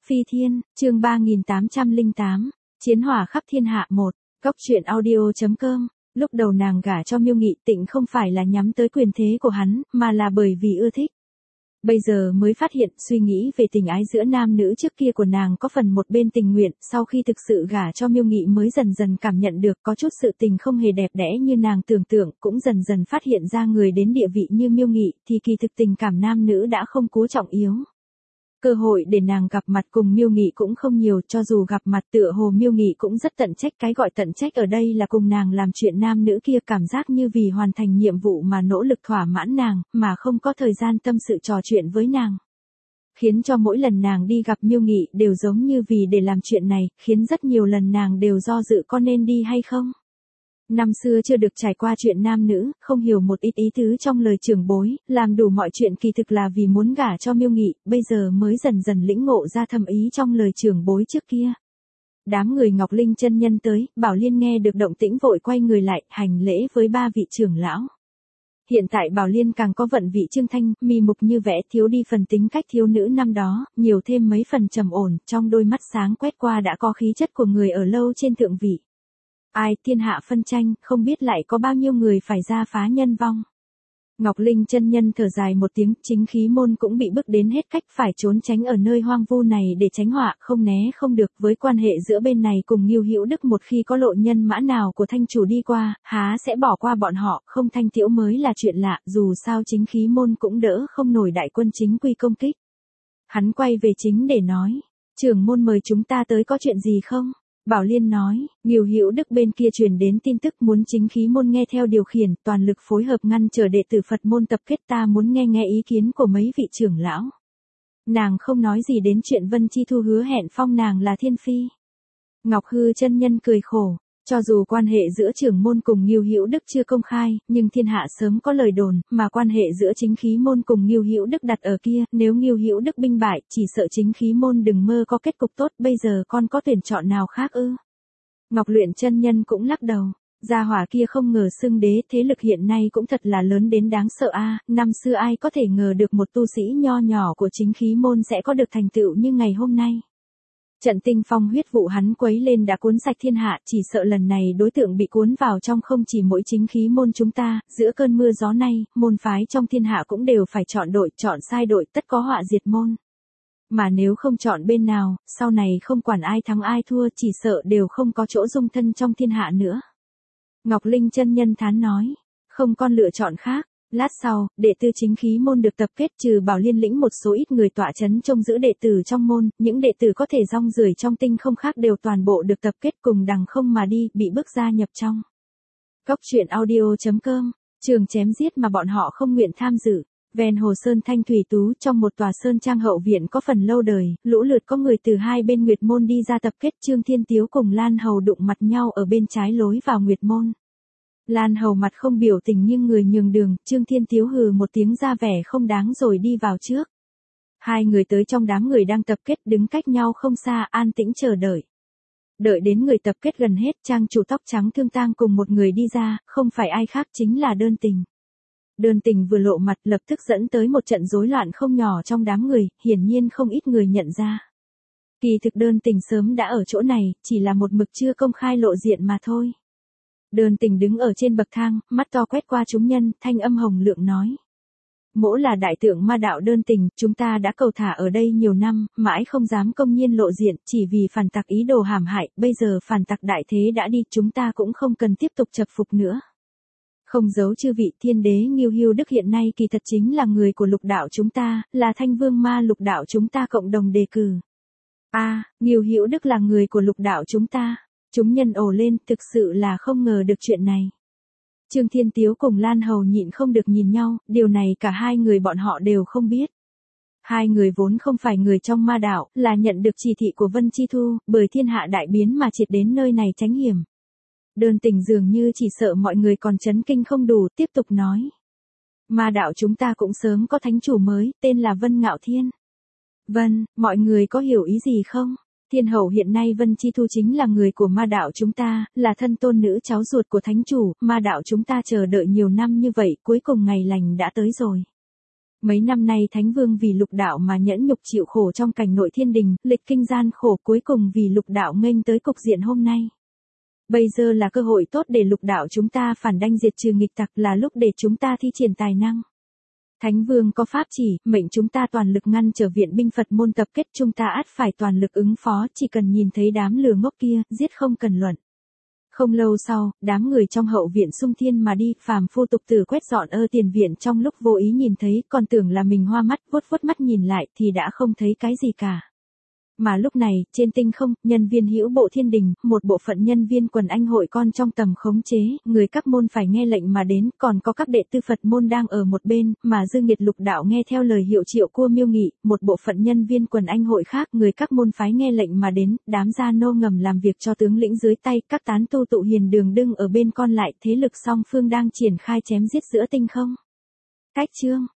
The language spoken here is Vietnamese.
Phi Thiên, chương 3808, Chiến hỏa khắp thiên hạ 1, Góc truyện audio.com. Lúc đầu nàng gả cho Miêu Nghị Tịnh không phải là nhắm tới quyền thế của hắn, mà là bởi vì ưa thích. Bây giờ mới phát hiện suy nghĩ về tình ái giữa nam nữ trước kia của nàng có phần một bên tình nguyện, sau khi thực sự gả cho Miêu Nghị mới dần dần cảm nhận được có chút sự tình không hề đẹp đẽ như nàng tưởng tượng, cũng dần dần phát hiện ra người đến địa vị như Miêu Nghị thì kỳ thực tình cảm nam nữ đã không cố trọng yếu. Cơ hội để nàng gặp mặt cùng Miêu Nghị cũng không nhiều, cho dù gặp mặt tựa hồ Miêu Nghị cũng rất tận trách, cái gọi tận trách ở đây là cùng nàng làm chuyện nam nữ kia cảm giác như vì hoàn thành nhiệm vụ mà nỗ lực thỏa mãn nàng, mà không có thời gian tâm sự trò chuyện với nàng. Khiến cho mỗi lần nàng đi gặp Miêu Nghị đều giống như vì để làm chuyện này, khiến rất nhiều lần nàng đều do dự có nên đi hay không. Năm xưa chưa được trải qua chuyện nam nữ, không hiểu một ít ý tứ trong lời trưởng bối, làm đủ mọi chuyện kỳ thực là vì muốn gả cho Miêu Nghị, bây giờ mới dần dần lĩnh ngộ ra thâm ý trong lời trưởng bối trước kia. Đám người Ngọc Linh chân nhân tới, Bảo Liên nghe được động tĩnh vội quay người lại, hành lễ với ba vị trưởng lão. Hiện tại Bảo Liên càng có vận vị Trương Thanh, mì mục như vẽ, thiếu đi phần tính cách thiếu nữ năm đó, nhiều thêm mấy phần trầm ổn, trong đôi mắt sáng quét qua đã có khí chất của người ở lâu trên thượng vị. Ai, thiên hạ phân tranh, không biết lại có bao nhiêu người phải ra phá nhân vong. Ngọc Linh chân nhân thở dài một tiếng, chính khí môn cũng bị bức đến hết cách phải trốn tránh ở nơi hoang vu này để tránh họa, không né không được. Với quan hệ giữa bên này cùng Ngưu Hữu Đức, một khi có lộ nhân mã nào của thanh chủ đi qua, há sẽ bỏ qua bọn họ, không thanh tiễu mới là chuyện lạ, dù sao chính khí môn cũng đỡ không nổi đại quân chính quy công kích. Hắn quay về chính để nói, trưởng môn mời chúng ta tới có chuyện gì không? Bảo Liên nói, Ngưu Hữu Đức bên kia truyền đến tin tức muốn chính khí môn nghe theo điều khiển, toàn lực phối hợp ngăn trở đệ tử Phật môn tập kết, ta muốn nghe ý kiến của mấy vị trưởng lão. Nàng không nói gì đến chuyện Vân Chi Thu hứa hẹn phong nàng là thiên phi. Ngọc Hư chân nhân cười khổ, cho dù quan hệ giữa trưởng môn cùng Ngưu Hữu Đức chưa công khai, nhưng thiên hạ sớm có lời đồn, mà quan hệ giữa chính khí môn cùng Ngưu Hữu Đức đặt ở kia, nếu Ngưu Hữu Đức binh bại, chỉ sợ chính khí môn đừng mơ có kết cục tốt, bây giờ con có tuyển chọn nào khác ư? Ngọc Luyện chân nhân cũng lắc đầu, gia hỏa kia không ngờ xưng đế, thế lực hiện nay cũng thật là lớn đến đáng sợ a. Năm xưa ai có thể ngờ được một tu sĩ nho nhỏ của chính khí môn sẽ có được thành tựu như ngày hôm nay. Trận tinh phong huyết vụ hắn quấy lên đã cuốn sạch thiên hạ, chỉ sợ lần này đối tượng bị cuốn vào trong không chỉ mỗi chính khí môn chúng ta, giữa cơn mưa gió này, môn phái trong thiên hạ cũng đều phải chọn đội, chọn sai đội, tất có họa diệt môn. Mà nếu không chọn bên nào, sau này không quản ai thắng ai thua, chỉ sợ đều không có chỗ dung thân trong thiên hạ nữa. Ngọc Linh chân nhân thán nói, không con lựa chọn khác. Lát sau, đệ tử chính khí môn được tập kết, trừ Bảo Liên lĩnh một số ít người tọa chấn trông giữ đệ tử trong môn, những đệ tử có thể rong ruổi trong tinh không khác đều toàn bộ được tập kết cùng đằng không mà đi, bị bước gia nhập trong. Góc truyện audio.com, trường chém giết mà bọn họ không nguyện tham dự. Ven hồ sơn thanh thủy tú, trong một tòa sơn trang hậu viện có phần lâu đời, lũ lượt có người từ hai bên Nguyệt môn đi ra tập kết. Trương Thiên Tiếu cùng Lan Hầu đụng mặt nhau ở bên trái lối vào Nguyệt môn. Lan Hầu mặt không biểu tình nhưng người nhường đường, Trương Thiên Tiếu hừ một tiếng ra vẻ không đáng rồi đi vào trước. Hai người tới trong đám người đang tập kết, đứng cách nhau không xa, an tĩnh chờ đợi. Đợi đến người tập kết gần hết, trang chủ tóc trắng Thương Tang cùng một người đi ra, không phải ai khác chính là Đơn Tình. Đơn Tình vừa lộ mặt lập tức dẫn tới một trận rối loạn không nhỏ trong đám người, hiển nhiên không ít người nhận ra. Kỳ thực Đơn Tình sớm đã ở chỗ này, chỉ là một mực chưa công khai lộ diện mà thôi. Đơn Tình đứng ở trên bậc thang, mắt to quét qua chúng nhân, thanh âm hồng lượng nói. Mỗ là đại tượng ma đạo Đơn Tình, chúng ta đã cầu thả ở đây nhiều năm, mãi không dám công nhiên lộ diện, chỉ vì phản tặc ý đồ hãm hại, bây giờ phản tặc đại thế đã đi, chúng ta cũng không cần tiếp tục chập phục nữa. Không giấu chư vị, thiên đế Ngưu Hữu Đức hiện nay kỳ thật chính là người của lục đạo chúng ta, là thanh vương ma lục đạo chúng ta cộng đồng đề cử. Ngưu Hữu Đức là người của lục đạo chúng ta. Chúng nhân ồ lên, thực sự là không ngờ được chuyện này. Trương Thiên Tiếu cùng Lan Hầu nhịn không được nhìn nhau, điều này cả hai người bọn họ đều không biết. Hai người vốn không phải người trong ma đạo, là nhận được chỉ thị của Vân Chi Thu, bởi thiên hạ đại biến mà triệt đến nơi này tránh hiểm. Đơn Tình dường như chỉ sợ mọi người còn chấn kinh không đủ, tiếp tục nói. Ma đạo chúng ta cũng sớm có thánh chủ mới, tên là Vân Ngạo Thiên. Vân, mọi người có hiểu ý gì không? Thiên hậu hiện nay Vân Chi Thu chính là người của ma đạo chúng ta, là thân tôn nữ cháu ruột của thánh chủ, ma đạo chúng ta chờ đợi nhiều năm như vậy, cuối cùng ngày lành đã tới rồi. Mấy năm nay Thánh Vương vì Lục Đạo mà nhẫn nhục chịu khổ trong cảnh nội thiên đình, lịch kinh gian khổ cuối cùng vì Lục Đạo nghênh tới cục diện hôm nay. Bây giờ là cơ hội tốt để Lục Đạo chúng ta phản đanh diệt trừ nghịch tặc, là lúc để chúng ta thi triển tài năng. Thánh Vương có pháp chỉ, mệnh chúng ta toàn lực ngăn trở viện binh Phật môn tập kết, chúng ta ắt phải toàn lực ứng phó, chỉ cần nhìn thấy đám lừa ngốc kia, giết không cần luận. Không lâu sau, đám người trong hậu viện xung thiên mà đi, phàm phu tục tử quét dọn tiền viện, trong lúc vô ý nhìn thấy, còn tưởng là mình hoa mắt, vuốt vuốt mắt nhìn lại thì đã không thấy cái gì cả. Mà lúc này, trên tinh không, nhân viên hữu bộ thiên đình, một bộ phận nhân viên quần anh hội con trong tầm khống chế, người các môn phải nghe lệnh mà đến, còn có các đệ tử Phật môn đang ở một bên, mà Dương Nghiệt Lục Đạo nghe theo lời hiệu triệu của Miêu Nghị, một bộ phận nhân viên quần anh hội khác, người các môn phái nghe lệnh mà đến, đám gia nô ngầm làm việc cho tướng lĩnh dưới tay, các tán tu tụ hiền đường đưng ở bên con lại, thế lực song phương đang triển khai chém giết giữa tinh không. Cách chương